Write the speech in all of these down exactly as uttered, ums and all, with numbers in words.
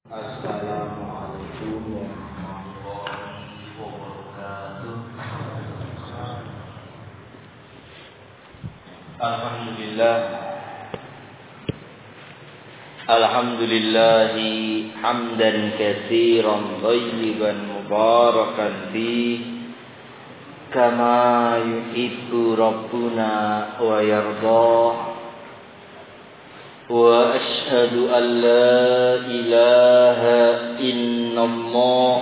Assalamualaikum warahmatullahi wabarakatuh. Alhamdulillah Alhamdulillahi hamdan katsiran thayyiban mubarakan fi kama yuhibbu rabbuna wa yardah. Wa ashhadu an la ilaha illallah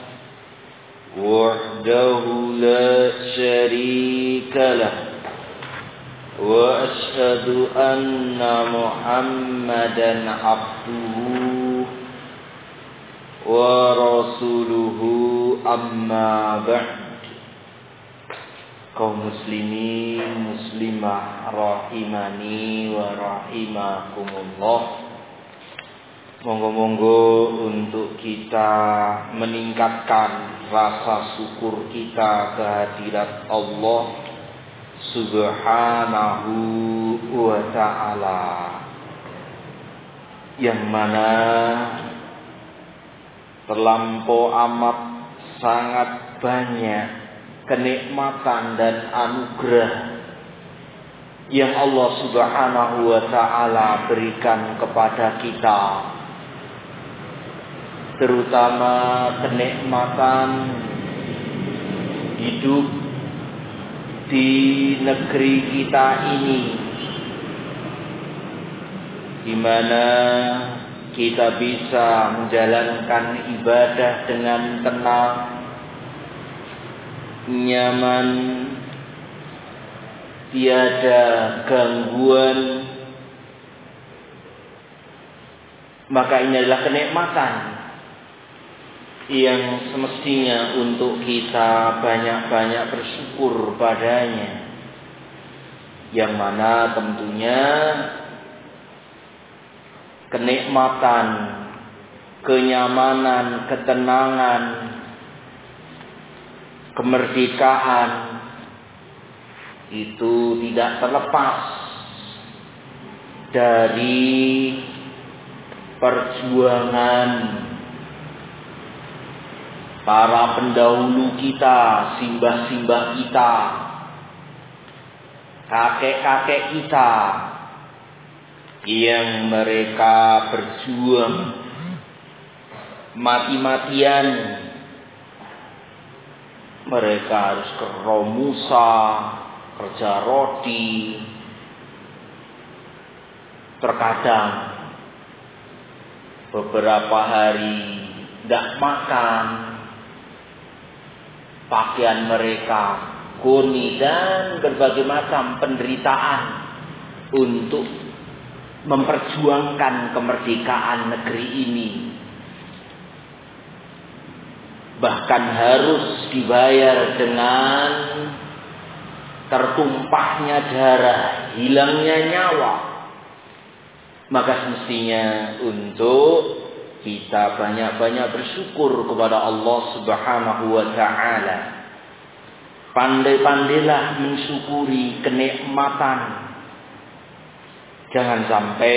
wahdahu la syarika lah wa ashhadu anna Muhammadan abduhu wa rasuluhu amma ba'd. Kaum muslimin muslimah rahimani wa rahimakumullah, monggo-monggo untuk kita meningkatkan rasa syukur kita kehadirat Allah Subhanahu wa ta'ala, yang mana terlampau amat sangat banyak kenikmatan dan anugerah yang Allah Subhanahu wa ta'ala berikan kepada kita, terutama kenikmatan hidup di negeri kita ini, di mana kita bisa menjalankan ibadah dengan tenang, nyaman, tiada gangguan. Maka ini adalah kenikmatan yang semestinya untuk kita banyak-banyak bersyukur padanya, yang mana tentunya kenikmatan, kenyamanan, ketenangan, kemerdekaan itu tidak terlepas dari perjuangan para pendahulu kita, simbah-simbah kita, kakek-kakek kita, yang mereka berjuang mati-matian. Mereka harus ke Romusa, kerja roti, terkadang beberapa hari tidak makan, pakaian mereka goni, dan berbagai macam penderitaan untuk memperjuangkan kemerdekaan negeri ini. Bahkan harus dibayar dengan tertumpahnya darah, hilangnya nyawa. Maka semestinya untuk kita banyak-banyak bersyukur kepada Allah Subhanahu wa ta'ala. Pandai-pandailah mensyukuri kenikmatan. Jangan sampai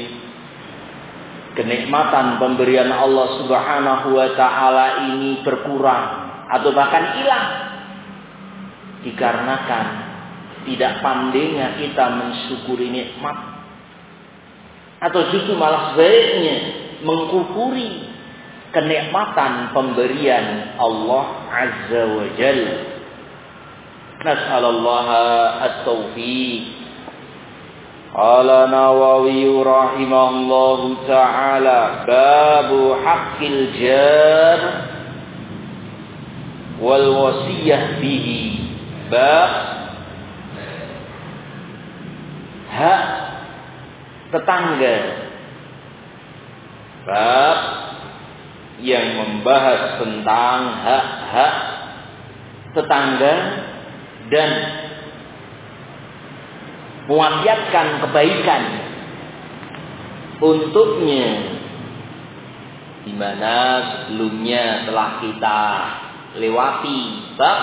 kenikmatan pemberian Allah Subhanahu wa ta'ala ini berkurang atau bahkan hilang dikarenakan tidak pandainya kita mensyukuri nikmat, atau justru malah sebaliknya mengkufuri kenikmatan pemberian Allah Azza wa Jalla. Nas'alallah at-taufiq. Qala Nawawi rahimahullahu ta'ala, babu haqqil jar wal wasiyah bihi. Bab hak tetangga. Bab yang membahas tentang hak-hak tetangga dan mewasiatkan kebaikan untuknya, di mana sebelumnya telah kita lewati bab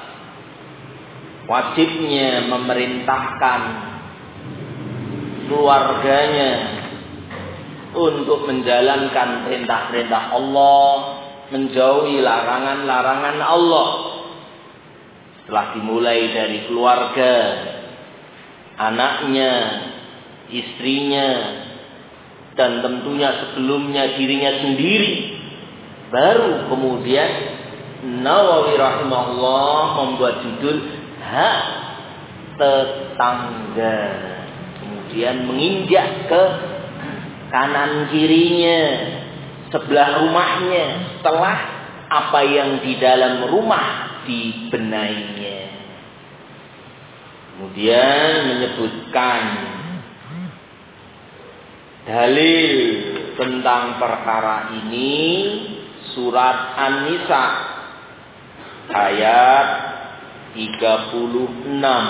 wajibnya memerintahkan keluarganya untuk menjalankan perintah-perintah Allah, menjauhi larangan-larangan Allah. Setelah dimulai dari keluarga, anaknya, istrinya, dan tentunya sebelumnya dirinya sendiri, baru kemudian Nawawi rahimahullah membuat judul hak tetangga. Kemudian menginjak ke kanan kirinya, sebelah rumahnya, setelah apa yang di dalam rumah dibenainya. Kemudian menyebutkan dalil tentang perkara ini, surat An-Nisa ayat tiga puluh enam.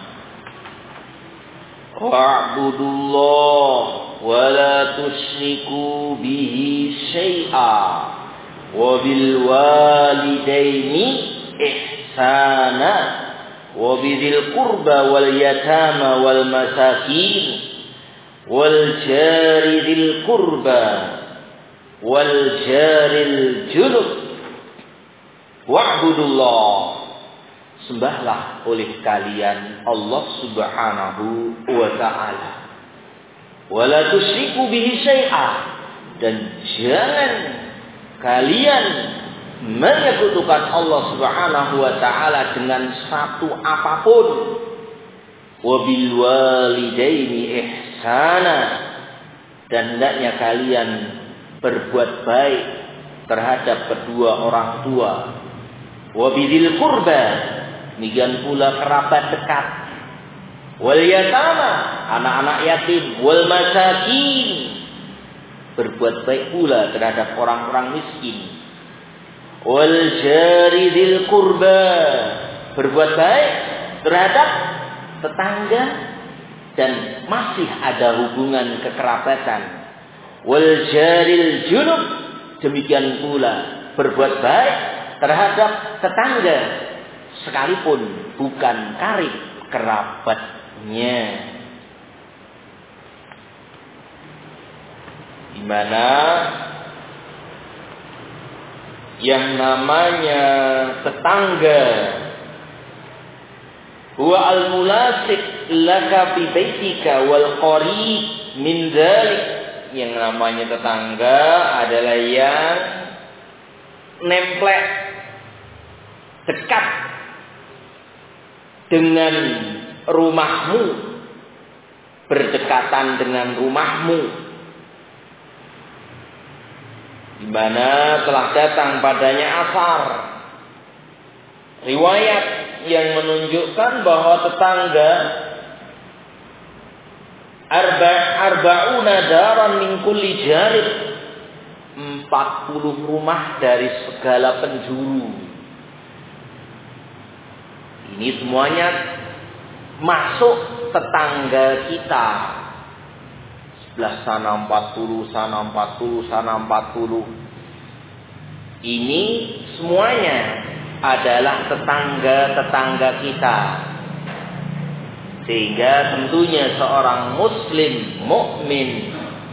Wa'budullah wa la tusyriku bihi syai'a wa bil walidaini ihsana wa bidzil qurba wal yatama wal masakin wal jari dzil qurba wal jaril junub wa'budullah, sembahlah oleh kalian Allah Subhanahu wa ta'ala, wala tusyriku bihi syai'a, dan jangan kalian menyekutukan Allah Subhanahu wa ta'ala dengan satu apapun. Wabil walidaini ihsana, dan hendaknya kalian berbuat baik terhadap kedua orang tua. Wabidzil qurba, demikian pula kerabat dekat. Wal yatama, anak-anak yatim. Wal masakin, berbuat baik pula terhadap orang-orang miskin. Wal jari dzil qurba, berbuat baik terhadap tetangga dan masih ada hubungan kekerabatan. Wal jaril junub, demikian pula berbuat baik terhadap tetangga sekalipun bukan karib kerabatnya. Di mana yang namanya tetangga huwa al-mulasik laka bi baitika wal qarib min dzalik, yang namanya tetangga adalah yang nemplek dekat dengan rumahmu, berdekatan dengan rumahmu, di mana telah datang padanya asar riwayat yang menunjukkan bahwa tetangga arba arbauna daran min kulli jarib, empat puluh rumah dari segala penjuru. Ini semuanya masuk tetangga kita. Sebelah sana empat puluh, sana empat puluh, sana empat puluh. Ini semuanya adalah tetangga-tetangga kita. Sehingga tentunya seorang muslim mukmin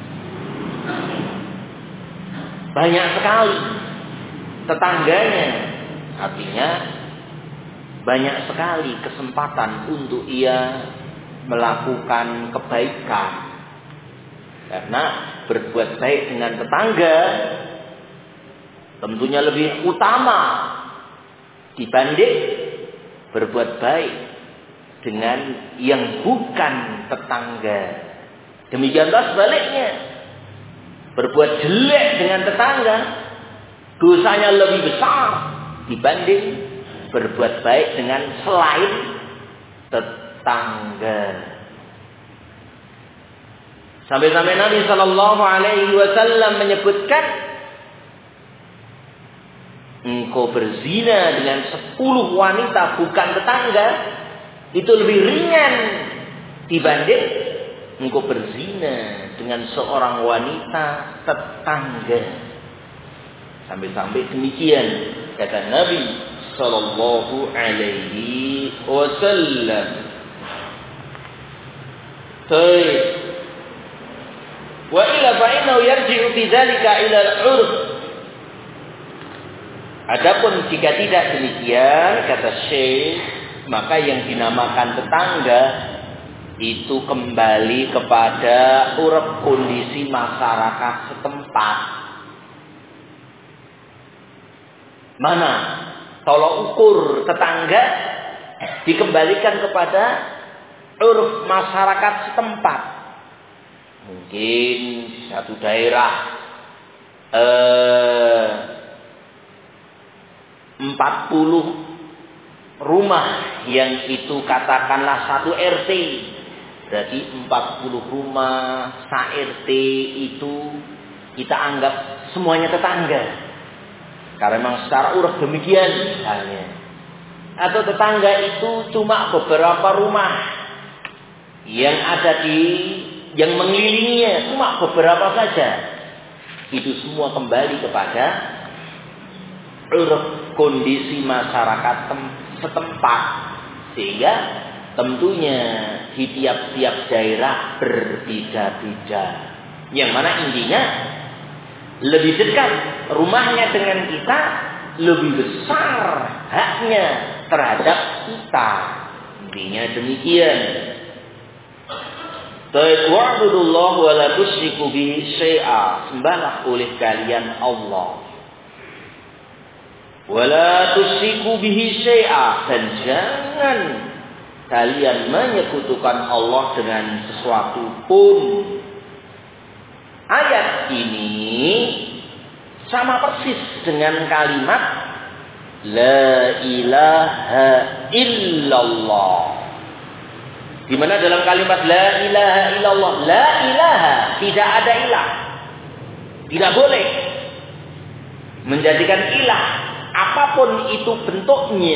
banyak sekali tetangganya. Artinya banyak sekali kesempatan untuk ia melakukan kebaikan. Karena berbuat baik dengan tetangga tentunya lebih utama dibanding berbuat baik dengan yang bukan tetangga. Demikianlah sebaliknya, berbuat jelek dengan tetangga dosanya lebih besar dibanding berbuat baik dengan selain tetangga. Sampai-sampai Nabi Sallallahu Alaihi Wasallam menyebutkan, engkau berzina dengan sepuluh wanita bukan tetangga itu lebih ringan dibanding engkau berzina dengan seorang wanita tetangga. Sampai-sampai demikian kata Nabi Sallallahu Alaihi Wasallam. Baik. Wa illa fa innahu yarji'u fi dzalika ila al-'urf. Adapun jika tidak demikian, kata Syekh, maka yang dinamakan tetangga itu kembali kepada uruf kondisi masyarakat setempat. Mana tolok ukur tetangga dikembalikan kepada uruf masyarakat setempat. Mungkin satu daerah eh, empat puluh rumah yang itu katakanlah satu R T. Berarti empat puluh rumah sa-R T itu kita anggap semuanya tetangga. Karena memang secara uruf demikian misalnya. Atau tetangga itu cuma beberapa rumah yang ada di yang mengelilinginya, cuma beberapa saja. Itu semua kembali kepada uruf kondisi masyarakat setempat. Sehingga tentunya di tiap-tiap daerah berbeda-beda. Yang mana intinya lebih dekat rumahnya dengan kita, lebih besar haknya terhadap kita. Intinya demikian. Wa'budullah wa la tusyriku bihi syai'a. Sembahlah oleh kalian Allah. Wa la tusyriku bihi syai'a. Dan jangan kalian menyekutukan Allah dengan sesuatu pun. Ayat ini sama persis dengan kalimat La ilaha illallah. Di mana dalam kalimat La ilaha illallah, La ilaha, tidak ada ilah. Tidak boleh menjadikan ilah apapun itu bentuknya.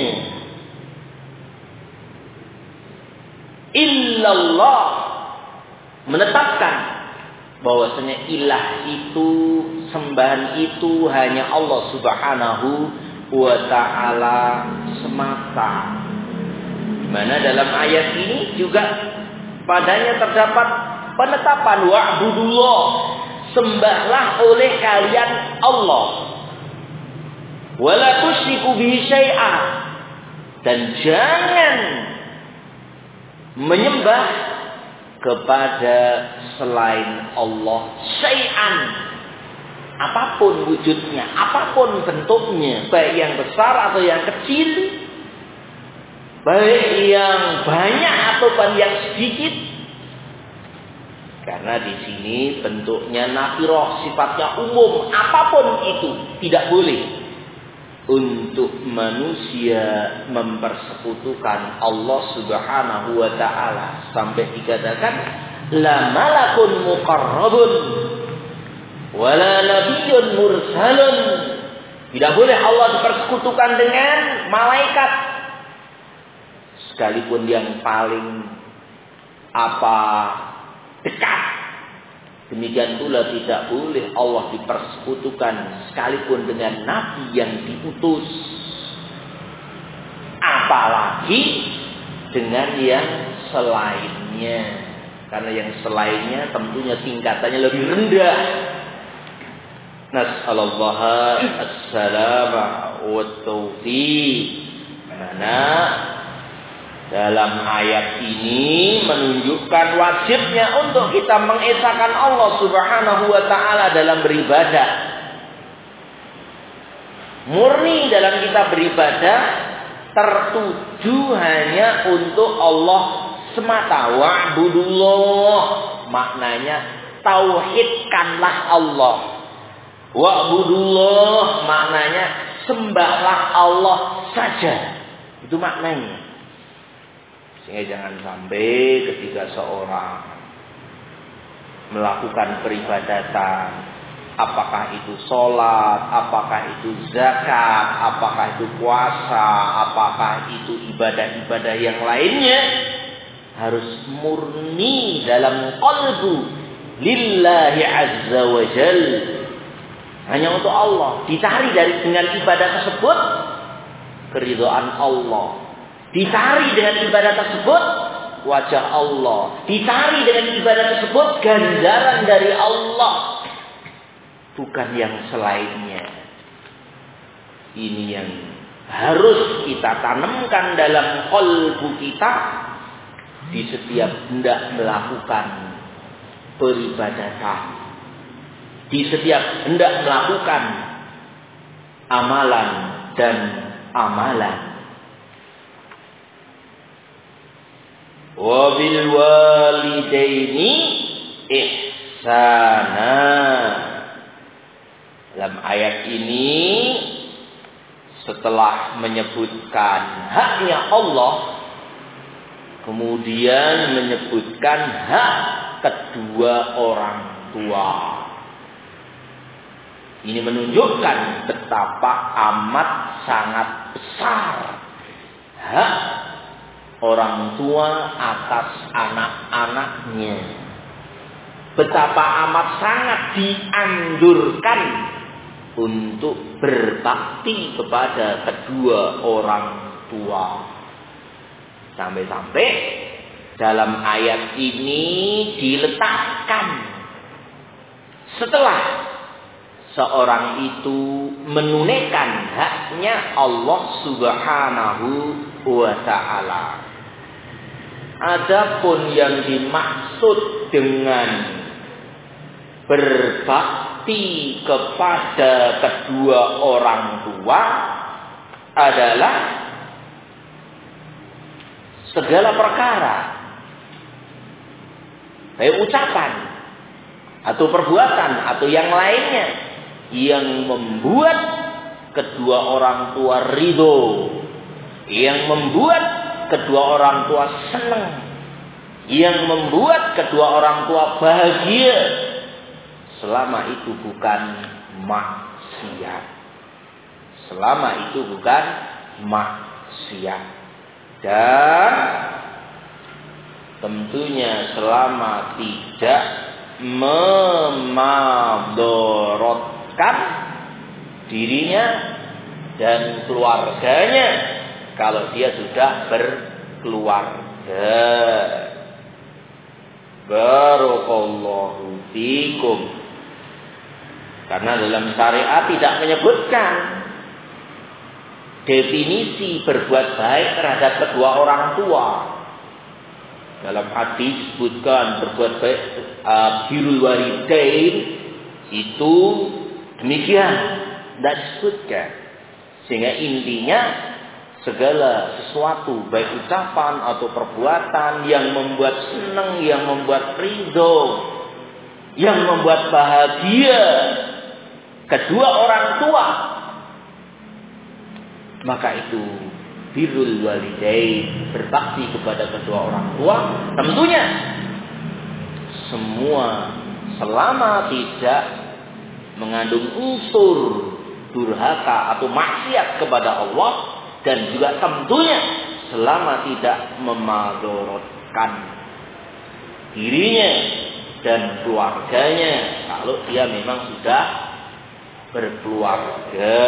Illallah, menetapkan bahwasanya ilah itu, sembahan itu hanya Allah Subhanahu wa ta'ala semata. Di mana dalam ayat ini juga padanya terdapat penetapan wa'budullah, sembahlah oleh kalian Allah. Wa la tusyriku bihi syai'a, dan jangan menyembah kepada selain Allah syai'an, apapun wujudnya, apapun bentuknya, baik yang besar atau yang kecil, baik yang banyak ataupun yang sedikit. Karena di sini bentuknya nakirah, sifatnya umum, apapun itu tidak boleh untuk manusia mempersekutukan Allah Subhanahu wa ta'ala. Sampai dikatakan la malakun muqarrabun wala nabiyyun mursalun. Tidak boleh Allah dipersekutukan dengan malaikat, sekalipun yang paling apa dekat. Demikian pula tidak boleh Allah dipersekutukan sekalipun dengan nabi yang diutus, apalagi dengan yang selainnya. Karena yang selainnya tentunya tingkatannya lebih rendah. Nas'alullah as-salama wa taufiq. Karena dalam ayat ini menunjukkan wajibnya untuk kita mengesahkan Allah Subhanahu wa ta'ala dalam beribadah. Murni dalam kita beribadah tertuju hanya untuk Allah semata. Wa'budullah, maknanya tauhidkanlah Allah. Wa'budullah maknanya sembahlah Allah saja. Itu maknanya. Sehingga jangan sampai ketika seorang melakukan peribadatan, apakah itu sholat, apakah itu zakat, apakah itu puasa, apakah itu ibadah-ibadah yang lainnya, harus murni dalam qalbu lillahi azza wa jal, hanya untuk Allah. Dicari dari dengan ibadah tersebut keridhaan Allah. Dicari dengan ibadah tersebut wajah Allah. Dicari dengan ibadah tersebut ganjaran dari Allah, bukan yang selainnya. Ini yang harus kita tanamkan dalam qalbu kita di setiap hendak melakukan peribadatan, di setiap hendak melakukan amalan dan amalan. Wa bil walidaini ihsana. Dalam ayat ini setelah menyebutkan haknya Allah, kemudian menyebutkan hak kedua orang tua. Ini menunjukkan betapa amat sangat besar hak orang tua atas anak-anaknya. Betapa amat sangat dianjurkan untuk berbakti kepada kedua orang tua. Sampai-sampai dalam ayat ini diletakkan setelah seorang itu menunaikan haknya Allah Subhanahu wa ta'ala. Adapun yang dimaksud dengan berbakti kepada kedua orang tua adalah segala perkara, baik ucapan atau perbuatan atau yang lainnya yang membuat kedua orang tua ridho, yang membuat kedua orang tua senang, yang membuat kedua orang tua bahagia, selama itu bukan maksiat. Selama itu bukan maksiat. Dan tentunya selama tidak memadorotkan dirinya dan keluarganya kalau dia sudah berkeluarga. Barakallahu fikum. Karena dalam syariat tidak menyebutkan definisi berbuat baik terhadap kedua orang tua. Dalam hadis disebutkan berbuat baik uh, birrul walidain itu demikian, tidak disebutkan. Sehingga intinya segala sesuatu baik ucapan atau perbuatan yang membuat senang, yang membuat ridho, yang membuat bahagia kedua orang tua, maka itu birrul walidain, berbakti kepada kedua orang tua. Tentunya semua selama tidak mengandung unsur durhaka atau maksiat kepada Allah, dan juga tentunya selama tidak memadorotkan dirinya dan keluarganya kalau dia memang sudah berkeluarga.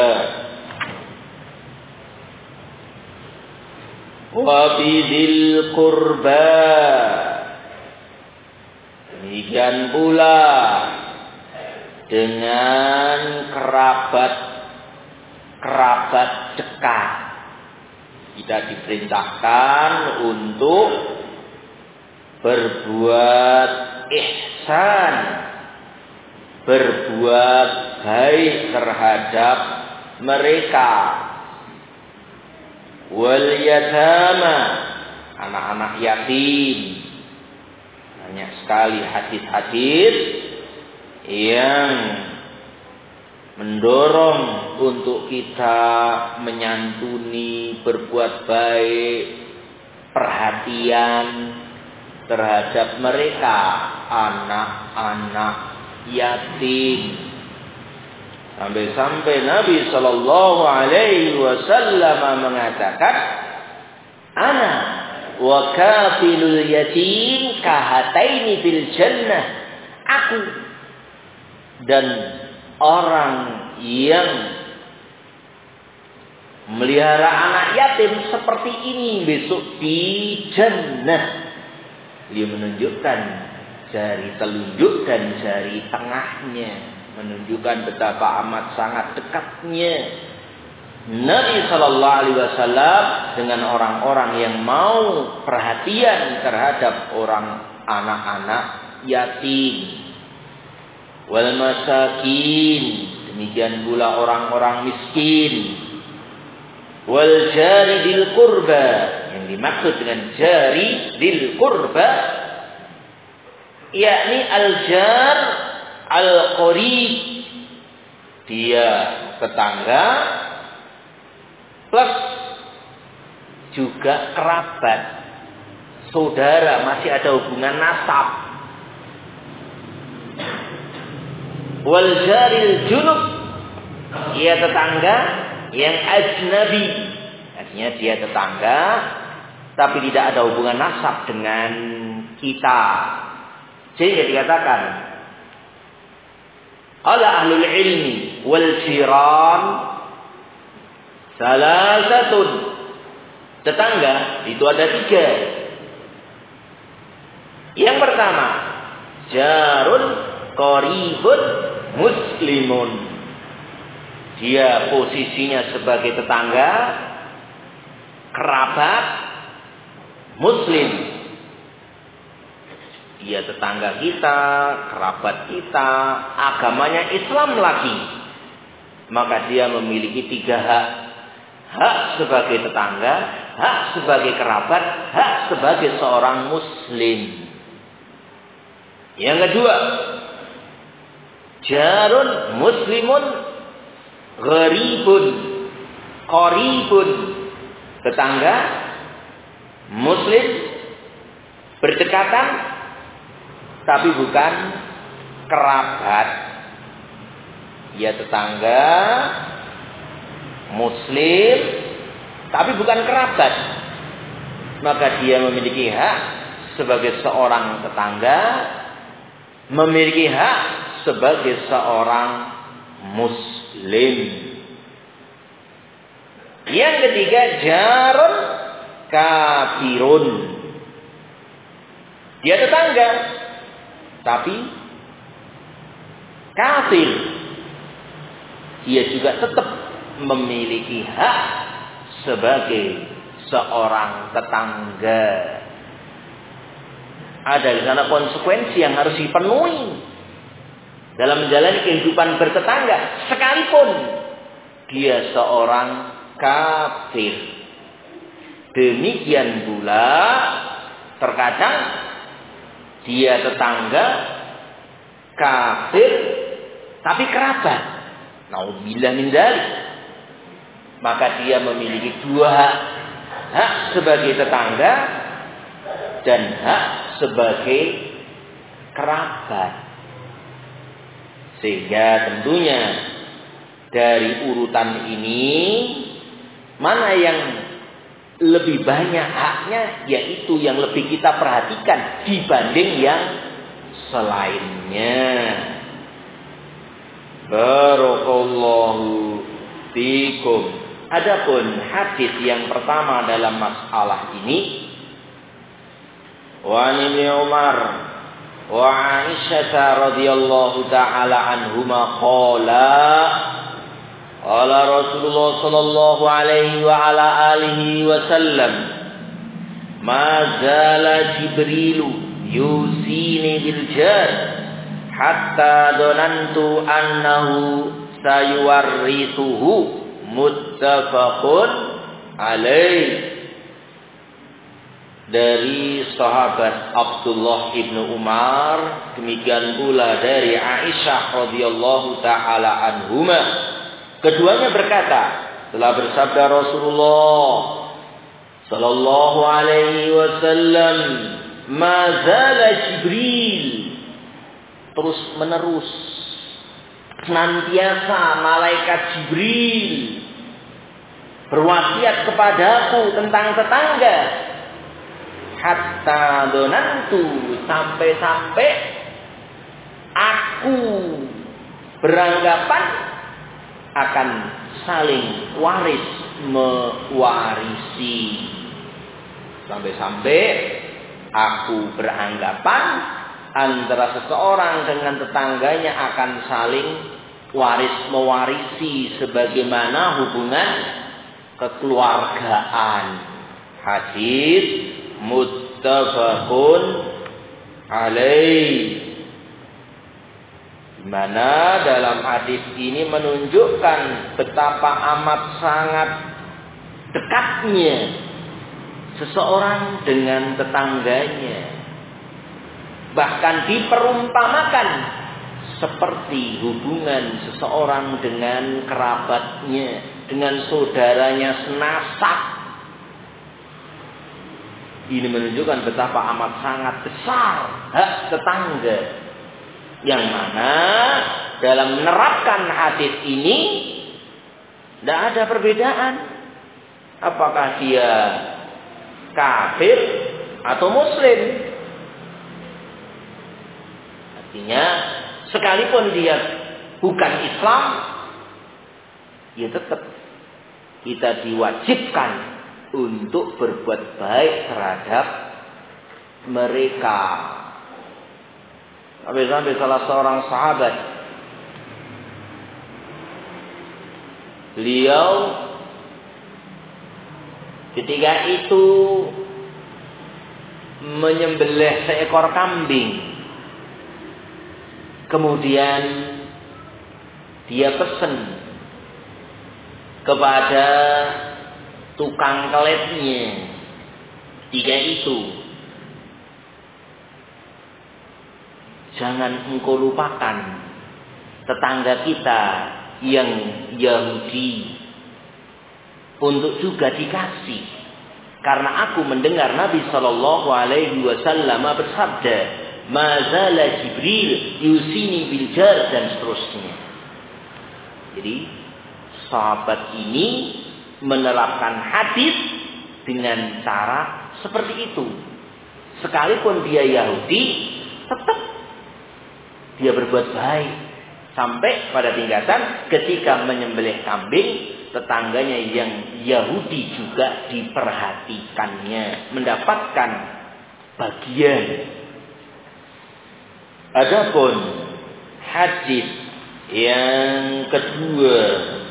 Wa bidil qurba, demikian pula dengan kerabat kerabat dekat. Kita diperintahkan untuk berbuat ihsan, berbuat baik terhadap mereka. Wal yatama, anak-anak yatim. Banyak sekali hadis-hadis yang mendorong untuk kita menyantuni, berbuat baik, perhatian terhadap mereka, anak-anak yatim. Sampai-sampai Nabi Sallallahu Alaihi Wasallam mengatakan, Ana wa kafilul yatim kahataini fil jannah. Aku dan orang yang melihara anak yatim seperti ini besok di jannah. Beliau menunjukkan jari telunjuk dan jari tengahnya, menunjukkan betapa amat sangat dekatnya Nabi Shallallahu Alaihi Wasallam dengan orang-orang yang mau perhatian terhadap orang anak-anak yatim, wal masakin, demikian pula orang-orang miskin, wal jari dil qurba, yang dimaksud dengan jari dil qurba yakni al jar al qarib, dia tetangga plus juga kerabat, saudara, masih ada hubungan nasab. Wal jaril junub, dia tetangga yang ajnabi, artinya dia tetangga tapi tidak ada hubungan nasab dengan kita. Sehingga dikatakan ala ahlul ilmi wal jiran salasatun, tetangga itu ada tiga. Yang pertama, jarun qaribun muslimun, dia posisinya sebagai tetangga, kerabat muslim. Dia tetangga kita, kerabat kita, agamanya Islam lagi, maka dia memiliki tiga hak. Hak sebagai tetangga, hak sebagai kerabat, hak sebagai seorang muslim. Yang kedua, jarun muslimun gharibun qaribun, tetangga muslim berdekatan tapi bukan kerabat. Dia tetangga muslim tapi bukan kerabat, maka dia memiliki hak sebagai seorang tetangga, memiliki hak sebagai seorang muslim. Yang ketiga, jarun kafirun, dia tetangga tapi kafir, dia juga tetap memiliki hak sebagai seorang tetangga. Ada di sana konsekuensi yang harus dipenuhi dalam menjalani kehidupan bertetangga, sekalipun dia seorang kafir. Demikian pula terkadang dia tetangga kafir tapi kerabat, naudzubillah min dzalik, maka dia memiliki dua hak, hak sebagai tetangga dan hak sebagai kerabat. Sehingga tentunya dari urutan ini, mana yang lebih banyak haknya, yaitu yang lebih kita perhatikan dibanding yang selainnya. Barakallahu fikum. Adapun hadis yang pertama dalam masalah ini, wa Ibnu Umar wa Aisyah radhiyallahu taala anhuma qala qala Rasulullah sallallahu alaihi wa ala alihi wasallam, ma zala Jibrilu yusini bil jar hatta donantu annahu sayuwarrithuhu, muttafaqun alaih. Dari sahabat Abdullah ibnu Umar, demikian pula dari Aisyah radhiyallahu taala anhuma, keduanya berkata, telah bersabda Rasulullah sallallahu alaihi wasallam, ma zala Jibril, terus menerus senantiasa malaikat Jibril berwasiat kepadaku tentang tetangga, hatta donantu, sampai-sampai aku beranggapan akan saling waris mewarisi, sampai-sampai Aku beranggapan antara seseorang dengan tetangganya akan saling waris mewarisi sebagaimana hubungan kekeluargaan. Hadis muttafaqun alaih. Di mana dalam hadis ini menunjukkan betapa amat sangat dekatnya seseorang dengan tetangganya. Bahkan diperumpamakan seperti hubungan seseorang dengan kerabatnya, dengan saudaranya senasab. Ini menunjukkan betapa amat sangat besar hak tetangga. Yang mana dalam menerapkan hadis ini tidak ada perbedaan. Apakah dia kafir atau muslim. Artinya sekalipun dia bukan Islam, ya tetap kita diwajibkan untuk berbuat baik terhadap mereka. Sampai-sampai salah seorang sahabat, beliau ketika itu menyembelih seekor kambing. Kemudian dia pesan kepada tukang keletnya ketika itu, jangan engkau lupakan tetangga kita yang Yahudi untuk juga dikasih. Karena aku mendengar Nabi Shallallahu Alaihi Wasallam bersabda, mazala Jibril yusini bil jar, dan seterusnya. Jadi sahabat ini menerapkan hadis dengan cara seperti itu. Sekalipun dia Yahudi, tetap dia berbuat baik. Sampai pada tingkatan ketika menyembelih kambing, tetangganya yang Yahudi juga diperhatikannya, mendapatkan bagian. Adapun hadis yang kedua,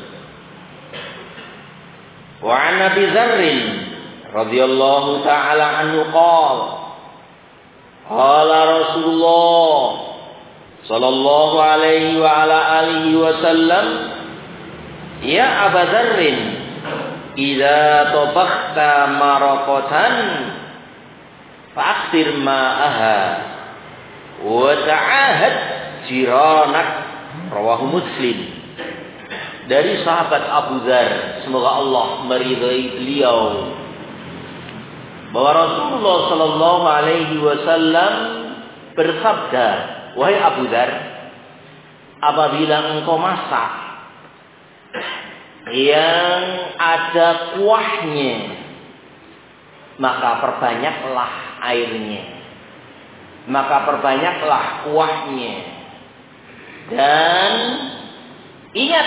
wa an Abi Dzarr radhiyallahu taala anhu qala qala Rasulullah sallallahu alaihi wa ala alihi wasallam, ya Abu Dzarr, idza tabakhta maraqatan fa'akthir ma'aha wa ta'ahad jiranak, rawahu Muslim. Dari sahabat Abu Dzarr, semoga Allah meridai beliau, bahwa Rasulullah sallallahu alaihi wasallam bersabda, wahai Abu Dzarr, apabila engkau masak yang ada kuahnya, maka perbanyaklah airnya, maka perbanyaklah kuahnya, dan ingat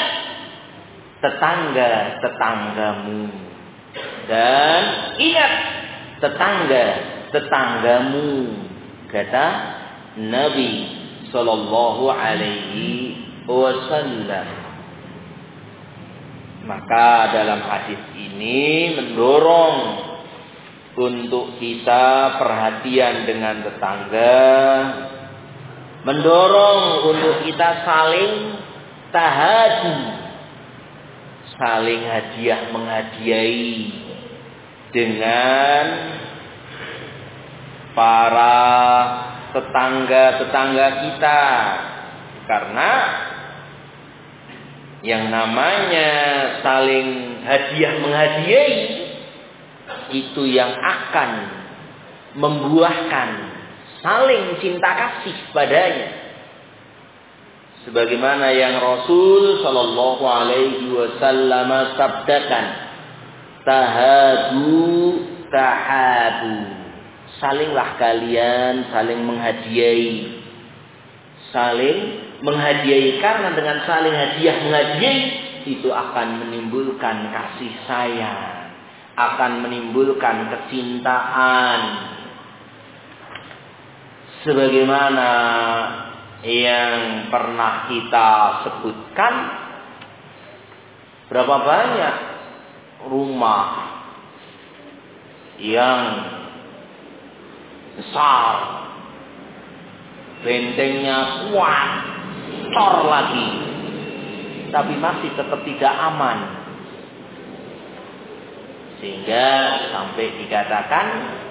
tetangga-tetanggamu, dan ingat tetangga-tetanggamu, kata Nabi Sallallahu Alaihi Wasallam. Maka dalam hadis ini mendorong untuk kita perhatian dengan tetangga, mendorong untuk kita saling tahadi, saling hadiah menghadiahi dengan para tetangga-tetangga kita. Karena yang namanya saling hadiah menghadiahi itu yang akan membuahkan saling cinta kasih padanya. Sebagaimana yang Rasul Shallallahu Alaihi Wasallam sabdakan, tahadu tahabu, salinglah kalian saling menghadiahi, saling menghadiahi, karena dengan saling hadiah menghadiahi itu akan menimbulkan kasih sayang, akan menimbulkan kecintaan. sebagaimana yang pernah kita sebutkan, berapa banyak rumah yang besar, bentengnya kuat, cor lagi, tapi masih tetap tidak aman. Sehingga sampai dikatakan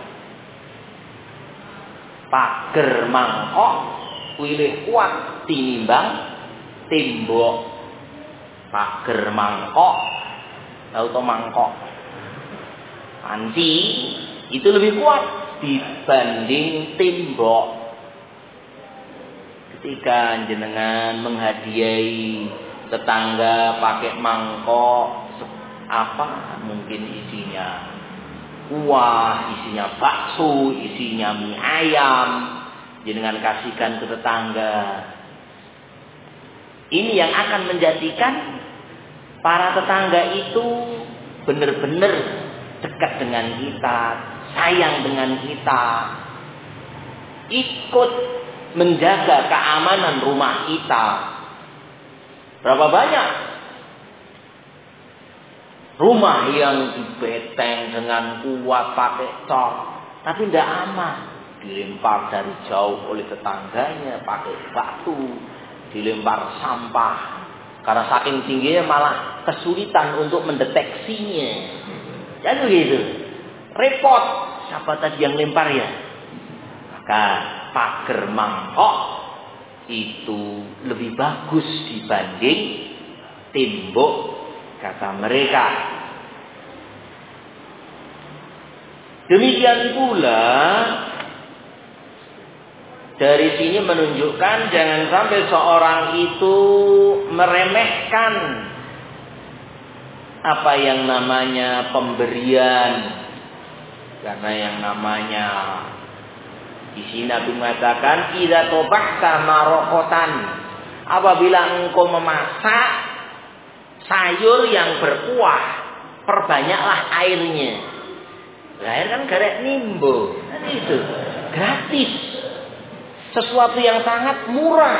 pager mangkok wilih kuat tinimbang tembok. Pager mangkok, atau mangkok panci itu lebih kuat dibanding tembok. Ketika jenengan menghadiahi tetangga pakai mangkok, apa mungkin isinya kuah, isinya bakso, isinya mie ayam, jenengan kasihkan ke tetangga. Ini yang akan menjadikan para tetangga itu benar-benar dekat dengan kita, sayang dengan kita, ikut menjaga keamanan rumah kita. Berapa banyak rumah yang dibeteng dengan kuat pakai cor, tapi tidak aman, dilempar dari jauh oleh tetangganya pakai batu, dilempar sampah. Karena saking tingginya malah kesulitan untuk mendeteksinya. Jadi begitu. Repot. Siapa tadi yang lempar ya? Maka pager mangkok itu lebih bagus dibanding tembok, kata mereka. Demikian pula dari sini menunjukkan jangan sampai seorang itu meremehkan apa yang namanya pemberian. Karena yang namanya di sini Nabi mengatakan idza tabakta marokotan, apabila engkau memasak sayur yang berkuah, perbanyaklah airnya. Air kan garek nimbo, kan itu gratis. Sesuatu yang sangat murah.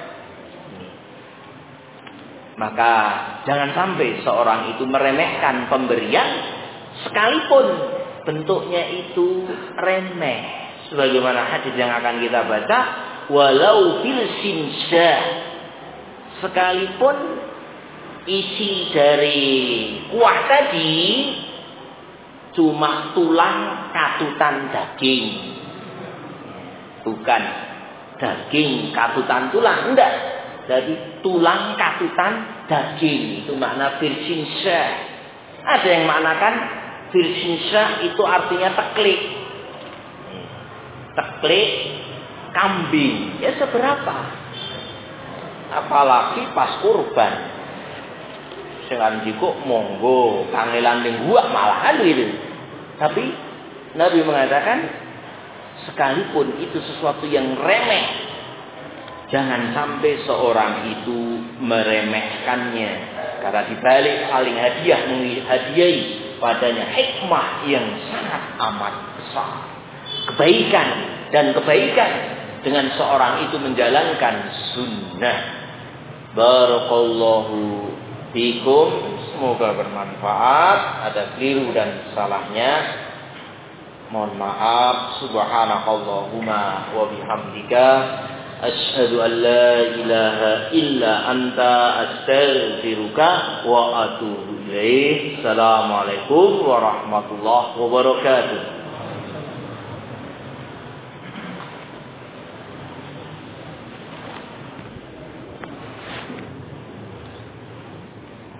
Maka jangan sampai seorang itu meremehkan pemberian sekalipun bentuknya itu remeh. Sebagaimana hadis yang akan kita baca, walau fil sinsya, sekalipun isi dari kuah tadi cuma tulang katutan daging, bukan daging katutan tulang, enggak. Jadi tulang katutan daging, itu makna firsinsya. Ada yang maknakan firsinsya itu artinya teklik. Teklik kambing. Ya seberapa? Apalagi pas kurban. Dengan jiko monggo kangelan ning gua malahan gitu. Tapi Nabi mengatakan sekalipun itu sesuatu yang remeh, jangan sampai seorang itu meremehkannya. Karena dibalik saling hadiah menghadiahi padanya hikmah yang sangat amat besar. Kebaikan dan kebaikan dengan seorang itu menjalankan sunnah. Barakallahu fikum. Semoga bermanfaat. Ada keliru dan salahnya, mohon maaf. Subhanakallahumma wa bihamdika asyhadu an la ilaha illa anta astaghfiruka wa atubu ilaik. Assalamualaikum warahmatullahi wabarakatuh.